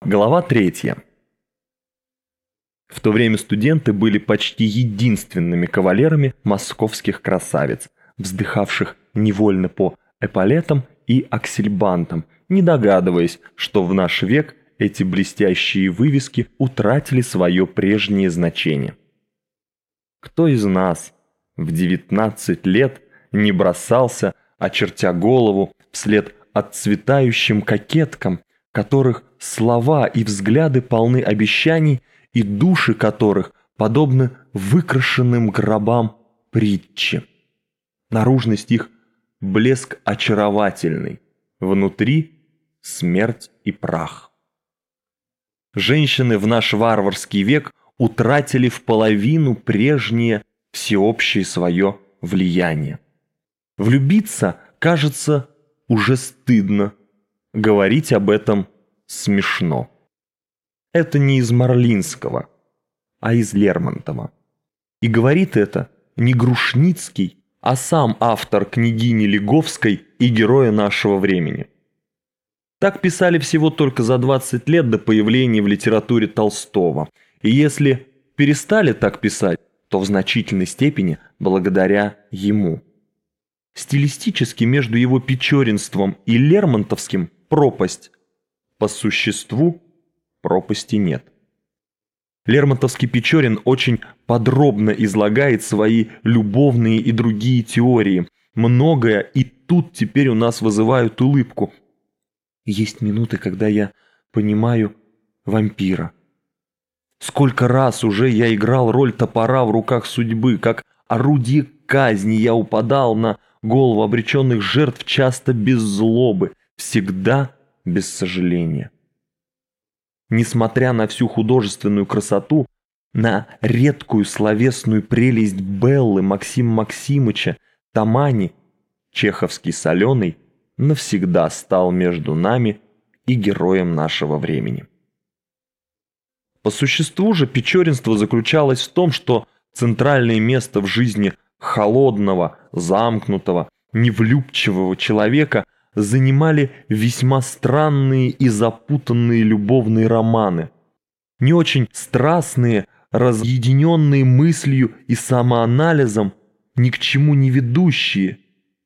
Глава 3. В то время студенты были почти единственными кавалерами московских красавиц, вздыхавших невольно по эполетам и аксельбантам, не догадываясь, что в наш век эти блестящие вывески утратили свое прежнее значение. Кто из нас в 19 лет не бросался, очертя голову, вслед отцветающим кокеткам, которых слова и взгляды полны обещаний, и души которых подобны выкрашенным гробам притчи. Наружность их – блеск очаровательный, внутри – смерть и прах. Женщины в наш варварский век утратили в половину прежнее всеобщее свое влияние. Влюбиться, кажется, уже стыдно, говорить об этом смешно. Это не из Марлинского, а из Лермонтова. И говорит это не Грушницкий, а сам автор княгини Лиговской и героя нашего времени. Так писали всего только за 20 лет до появления в литературе Толстого. И если перестали так писать, то в значительной степени благодаря ему. Стилистически между его печоринством и лермонтовским пропасть. По существу пропасти нет. Лермонтовский Печорин очень подробно излагает свои любовные и другие теории. Многое и тут теперь у нас вызывают улыбку. Есть минуты, когда я понимаю вампира. Сколько раз уже я играл роль топора в руках судьбы, как орудие казни я упадал на голову обреченных жертв, часто без злобы, всегда без сожаления. Несмотря на всю художественную красоту, на редкую словесную прелесть Беллы Максима Максимыча, Тамани, чеховский Соленый навсегда стал между нами и героем нашего времени. По существу же печоринство заключалось в том, что центральное место в жизни холодного, замкнутого, невлюбчивого человека занимали весьма странные и запутанные любовные романы, не очень страстные, разъединенные мыслью и самоанализом, ни к чему не ведущие.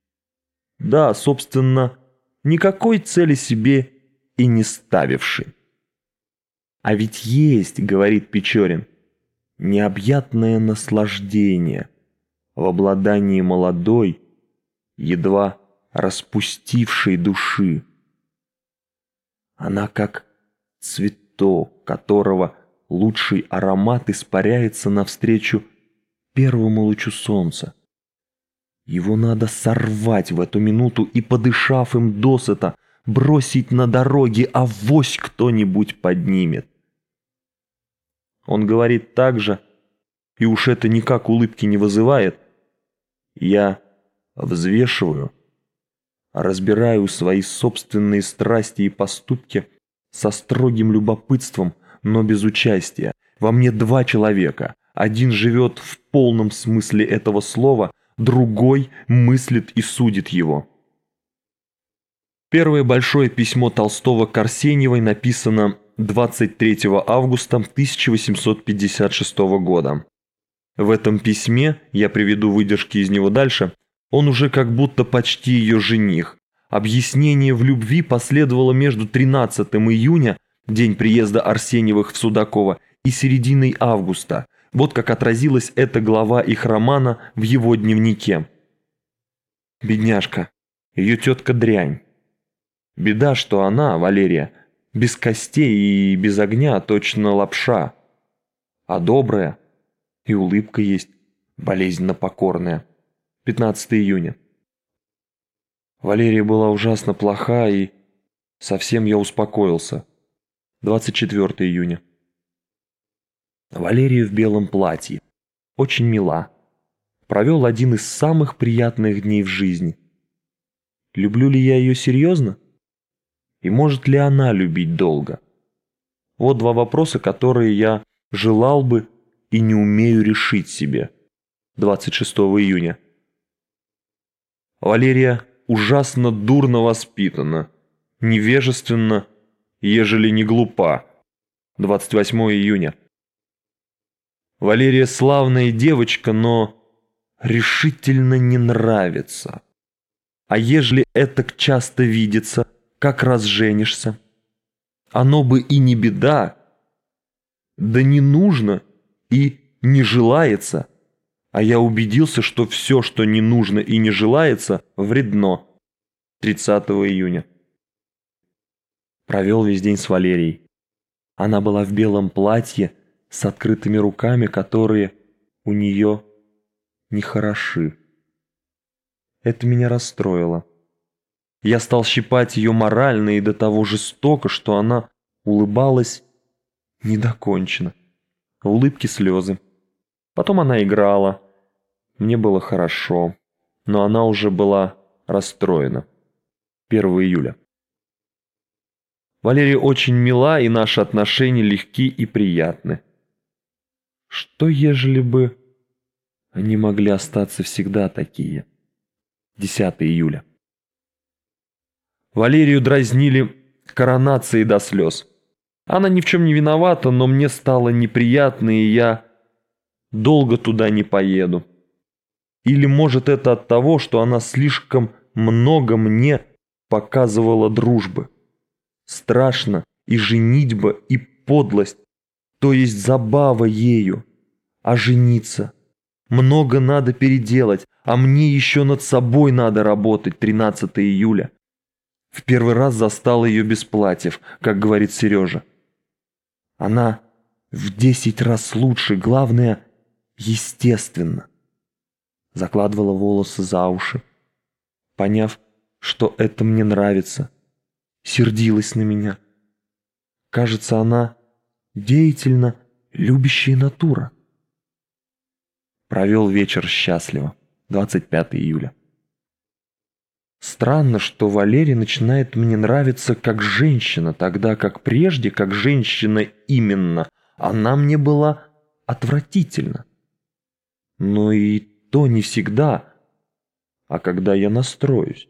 Да, собственно, никакой цели себе и не ставившие. А ведь есть, говорит Печорин, необъятное наслаждение в обладании молодой, едва распустившей души. Она как цветок, которого лучший аромат испаряется навстречу первому лучу солнца. Его надо сорвать в эту минуту и, подышав им досыта, бросить на дороге, авось кто-нибудь поднимет. Он говорит так же, и уж это никак улыбки не вызывает. Я взвешиваю, разбираю свои собственные страсти и поступки со строгим любопытством, но без участия. Во мне два человека. Один живет в полном смысле этого слова, другой мыслит и судит его. Первое большое письмо Толстого к Арсеньевой написано 23 августа 1856 года. В этом письме, я приведу выдержки из него дальше, он уже как будто почти ее жених. Объяснение в любви последовало между 13 июня, день приезда Арсеньевых в Судаково, и серединой августа. Вот как отразилась эта глава их романа в его дневнике. Бедняжка, ее тетка дрянь. Беда, что она, Валерия, без костей и без огня, точно лапша. А добрая, и улыбка есть, болезненно покорная. 15 июня. Валерия была ужасно плоха, и совсем я успокоился. 24 июня. Валерия в белом платье. Очень мила. Провел один из самых приятных дней в жизни. Люблю ли я ее серьезно? И может ли она любить долго? Вот два вопроса, которые я желал бы и не умею решить себе. 26 июня. Валерия ужасно дурно воспитана, невежественна, ежели не глупа, 28 июня. Валерия славная девочка, но решительно не нравится. А ежели этак часто видится, как разженишься? Оно бы и не беда, да не нужно и не желается. А я убедился, что все, что не нужно и не желается, вредно. 30 июня. Провел весь день с Валерией. Она была в белом платье с открытыми руками, которые у нее нехороши. Это меня расстроило. Я стал щипать ее морально и до того жестоко, что она улыбалась недоконченно. В улыбке слезы. Потом она играла. Мне было хорошо, но она уже была расстроена. 1 июля. Валерия очень мила, и наши отношения легки и приятны. Что, ежели бы они могли остаться всегда такие? 10 июля. Валерию дразнили коронацией до слез. Она ни в чем не виновата, но мне стало неприятно, и я долго туда не поеду. Или, может, это от того, что она слишком много мне показывала дружбы. Страшно и женитьба, и подлость, то есть забава ею. А жениться? Много надо переделать, а мне еще над собой надо работать. 13 июля. В первый раз застал ее без платьев, как говорит Сережа. Она в 10 раз лучше, главное, естественно. Закладывала волосы за уши. Поняв, что это мне нравится, сердилась на меня. Кажется, она деятельно любящая натура. Провел вечер счастливо. 25 июля. Странно, что Валерия начинает мне нравиться как женщина, тогда как прежде, как женщина именно, она мне была отвратительна. Но и то не всегда, а когда я настроюсь.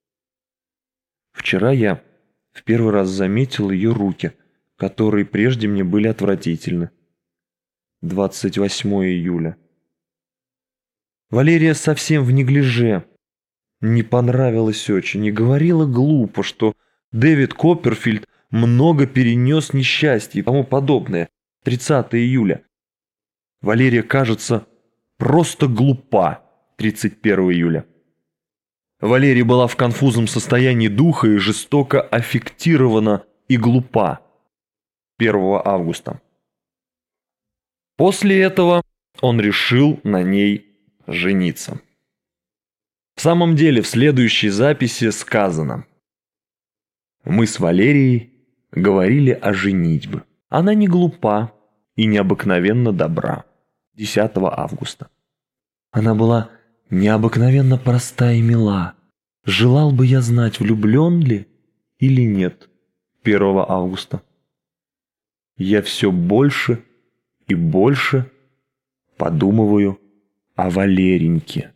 Вчера я в первый раз заметил ее руки, которые прежде мне были отвратительны. 28 июля. Валерия совсем в неглиже. Не понравилось очень и говорила глупо, что Дэвид Копперфильд много перенес несчастья и тому подобное. 30 июля. Валерия, кажется, просто глупа. 31 июля. Валерия была в конфузном состоянии духа и жестоко аффектирована и глупа. 1 августа. После этого он решил на ней жениться. В самом деле, в следующей записи сказано: «Мы с Валерией говорили о женитьбе. Она не глупа и необыкновенно добра». 10 августа. Она была необыкновенно проста и мила. Желал бы я знать, влюблен ли или нет. 1 августа. Я все больше и больше подумываю о Валереньке.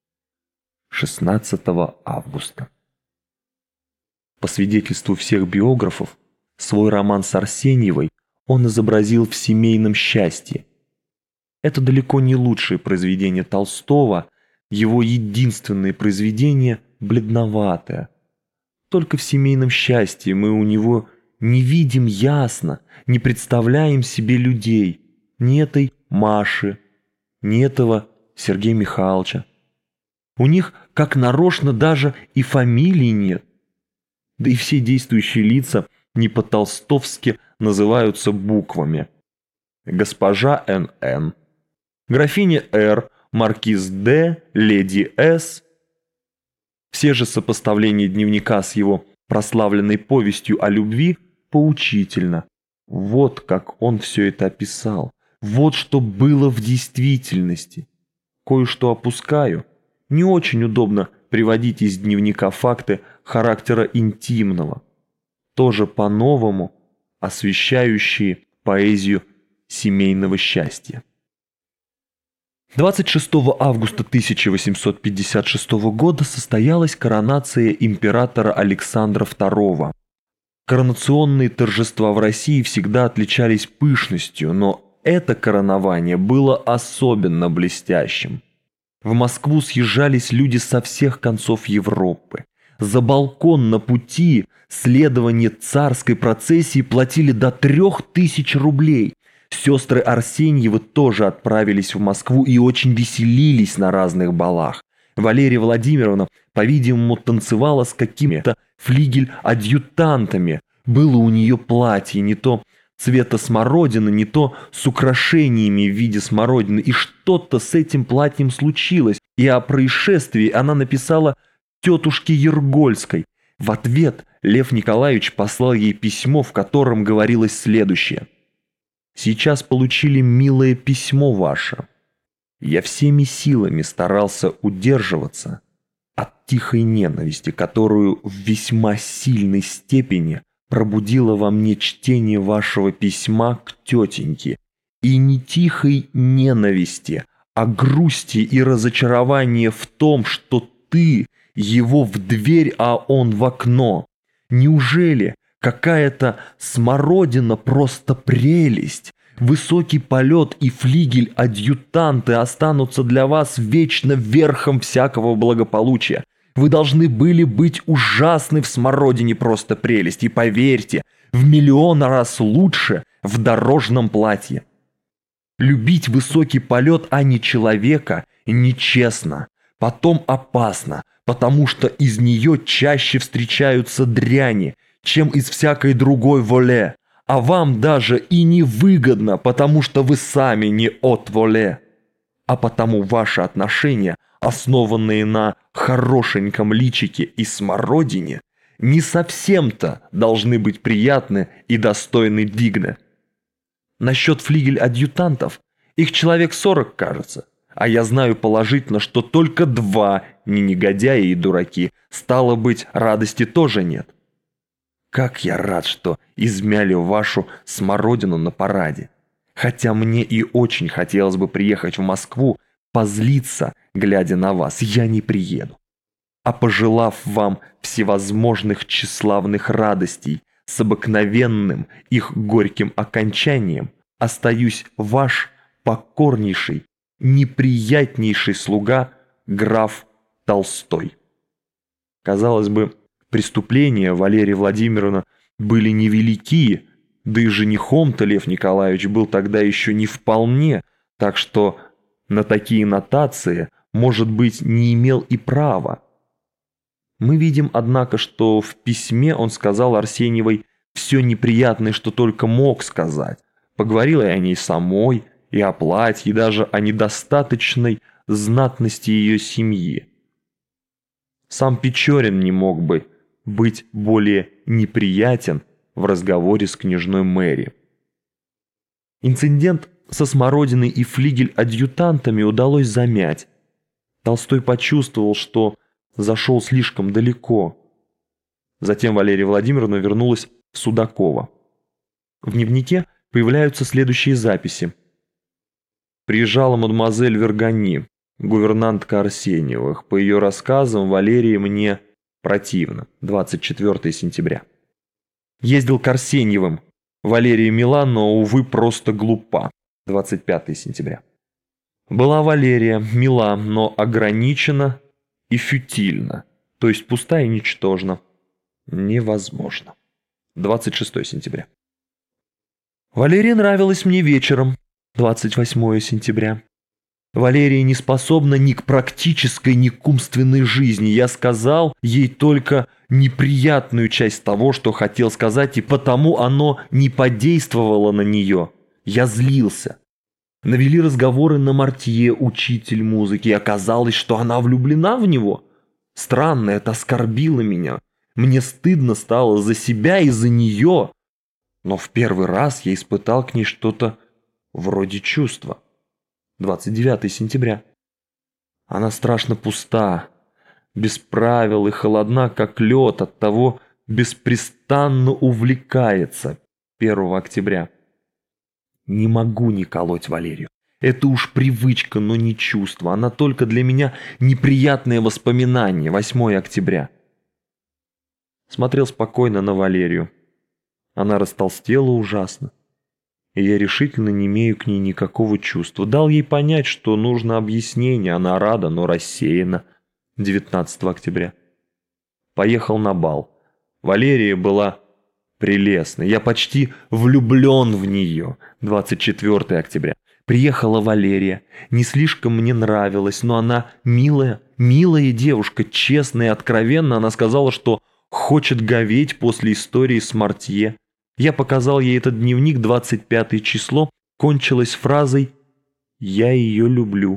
16 августа. По свидетельству всех биографов, свой роман с Арсеньевой он изобразил в семейном счастье. Это далеко не лучшее произведение Толстого, его единственное произведение бледноватое. Только в семейном счастье мы у него не видим ясно, не представляем себе людей, ни этой Маши, ни этого Сергея Михайловича. У них, как нарочно, даже и фамилии нет. Да и все действующие лица не по-толстовски называются буквами. Госпожа Н.Н., графиня Р., маркиз Д., леди С. Все же сопоставления дневника с его прославленной повестью о любви поучительно. Вот как он все это описал. Вот что было в действительности. Кое-что опускаю. Не очень удобно приводить из дневника факты характера интимного, тоже по-новому освещающие поэзию семейного счастья. 26 августа 1856 года состоялась коронация императора Александра II. Коронационные торжества в России всегда отличались пышностью, но это коронование было особенно блестящим. В Москву съезжались люди со всех концов Европы. За балкон на пути следования царской процессии платили до 3000 рублей. Сестры Арсеньевы тоже отправились в Москву и очень веселились на разных балах. Валерия Владимировна, по-видимому, танцевала с какими-то флигель-адъютантами. Было у нее платье не то цвета смородины, не то с украшениями в виде смородины, и что-то с этим платьем случилось, и о происшествии она написала тетушке Ергольской. В ответ Лев Николаевич послал ей письмо, в котором говорилось следующее. «Сейчас получили милое письмо ваше. Я всеми силами старался удерживаться от тихой ненависти, которую в весьма сильной степени пробудило во мне чтение вашего письма к тетеньке, и не тихой ненависти, а грусти и разочарования в том, что ты его в дверь, а он в окно. Неужели какая-то смородина просто прелесть? Высокий полет и флигель-адъютанты останутся для вас вечно верхом всякого благополучия. Вы должны были быть ужасны в смородине просто прелесть, и поверьте, в миллион раз лучше в дорожном платье. Любить высокий полет, а не человека, нечестно, потом опасно, потому что из нее чаще встречаются дряни, чем из всякой другой воле, а вам даже и не выгодно, потому что вы сами не от воле, а потому ваши отношения, основанные на хорошеньком личике и смородине, не совсем-то должны быть приятны и достойны дигны. Насчет флигель-адъютантов, их человек 40, кажется, а я знаю положительно, что только 2 не негодяи и дураки, стало быть, радости тоже нет. Как я рад, что измяли вашу смородину на параде. Хотя мне и очень хотелось бы приехать в Москву, позлиться, глядя на вас, я не приеду. А пожелав вам всевозможных тщеславных радостей с обыкновенным их горьким окончанием, остаюсь ваш покорнейший, неприятнейший слуга граф Толстой. Казалось бы, преступления Валерия Владимировна были невелики, да и женихом-то Лев Николаевич был тогда еще не вполне, так что на такие нотации, может быть, не имел и права. Мы видим, однако, что в письме он сказал Арсеньевой все неприятное, что только мог сказать. Поговорил и о ней самой, и о платье, и даже о недостаточной знатности ее семьи. Сам Печорин не мог бы быть более неприятен в разговоре с княжной Мэри. Инцидент со смородиной и флигель-адъютантами удалось замять. Толстой почувствовал, что зашел слишком далеко. Затем Валерия Владимировна вернулась в Судаково. В дневнике появляются следующие записи. Приезжала мадемуазель Вергани, гувернантка Арсеньевых. По ее рассказам, Валерии мне противно. 24 сентября. Ездил к Арсеньевым. Валерия мила, но, увы, просто глупа. 25 сентября. Была Валерия мила, но ограничена и фютильна, то есть пуста и ничтожна. Невозможно. 26 сентября. Валерия нравилась мне вечером. 28 сентября. Валерия не способна ни к практической, ни к умственной жизни. Я сказал ей только неприятную часть того, что хотел сказать, и потому оно не подействовало на нее. Я злился. Навели разговоры на Мартье, учитель музыки, и оказалось, что она влюблена в него. Странно, это оскорбило меня. Мне стыдно стало за себя и за нее. Но в первый раз я испытал к ней что-то вроде чувства. 29 сентября. Она страшно пуста, без правил и холодна, как лед, оттого беспрестанно увлекается. 1 октября. Не могу не колоть Валерию. Это уж привычка, но не чувство. Она только для меня неприятное воспоминание. 8 октября. Смотрел спокойно на Валерию. Она растолстела ужасно, и я решительно не имею к ней никакого чувства. Дал ей понять, что нужно объяснение, она рада, но рассеяна. 19 октября. Поехал на бал. Валерия была прелестной, я почти влюблен в нее. 24 октября. Приехала Валерия, не слишком мне нравилась, но она милая девушка, честная и откровенна. Она сказала, что хочет говеть после истории с Мартье. Я показал ей этот дневник, 25 число, кончилось фразой «Я ее люблю».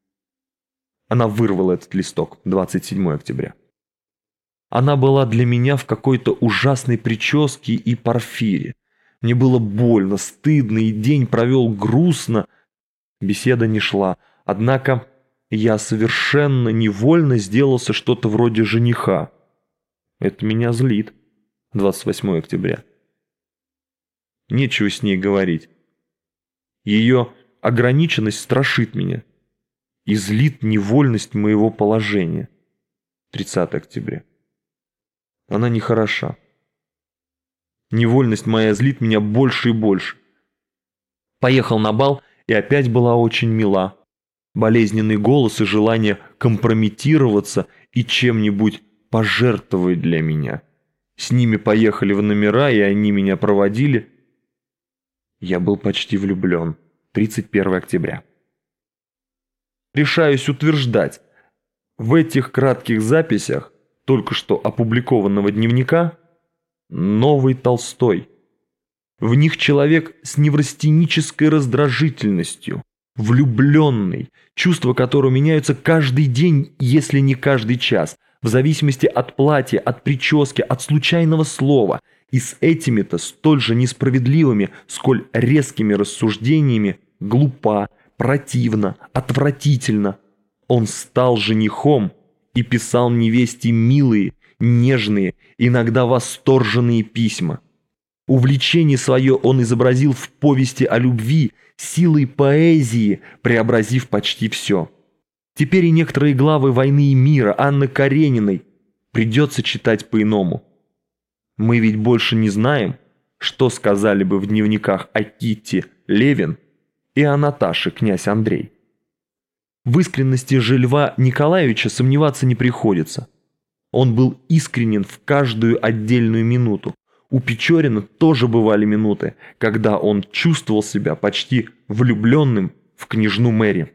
Она вырвала этот листок, 27 октября. Она была для меня в какой-то ужасной прическе и парфире. Мне было больно, стыдно, и день провел грустно. Беседа не шла, однако я совершенно невольно сделался что-то вроде жениха. Это меня злит. 28 октября. Нечего с ней говорить. Ее ограниченность страшит меня и злит невольность моего положения. 30 октября. Она нехороша. Невольность моя злит меня больше и больше. Поехал на бал и опять была очень мила. Болезненный голос и желание компрометироваться и чем-нибудь пожертвовать для меня. С ними поехали в номера, и они меня проводили. Я был почти влюблен. 31 октября. Решаюсь утверждать, в этих кратких записях только что опубликованного дневника новый Толстой. В них человек с неврастенической раздражительностью, влюбленный, чувства которого меняются каждый день, если не каждый час, в зависимости от платья, от прически, от случайного слова, и с этими-то столь же несправедливыми, сколь резкими рассуждениями глупа, противно, отвратительно. Он стал женихом и писал невесте милые, нежные, иногда восторженные письма. Увлечение свое он изобразил в повести о любви, силой поэзии преобразив почти все. Теперь и некоторые главы «Войны и мира» Анны Карениной придется читать по-иному. Мы ведь больше не знаем, что сказали бы в дневниках о Китте Левин и о Наташе князь Андрей. В искренности же Льва Николаевича сомневаться не приходится. Он был искренен в каждую отдельную минуту. У Печорина тоже бывали минуты, когда он чувствовал себя почти влюбленным в княжну Мэри.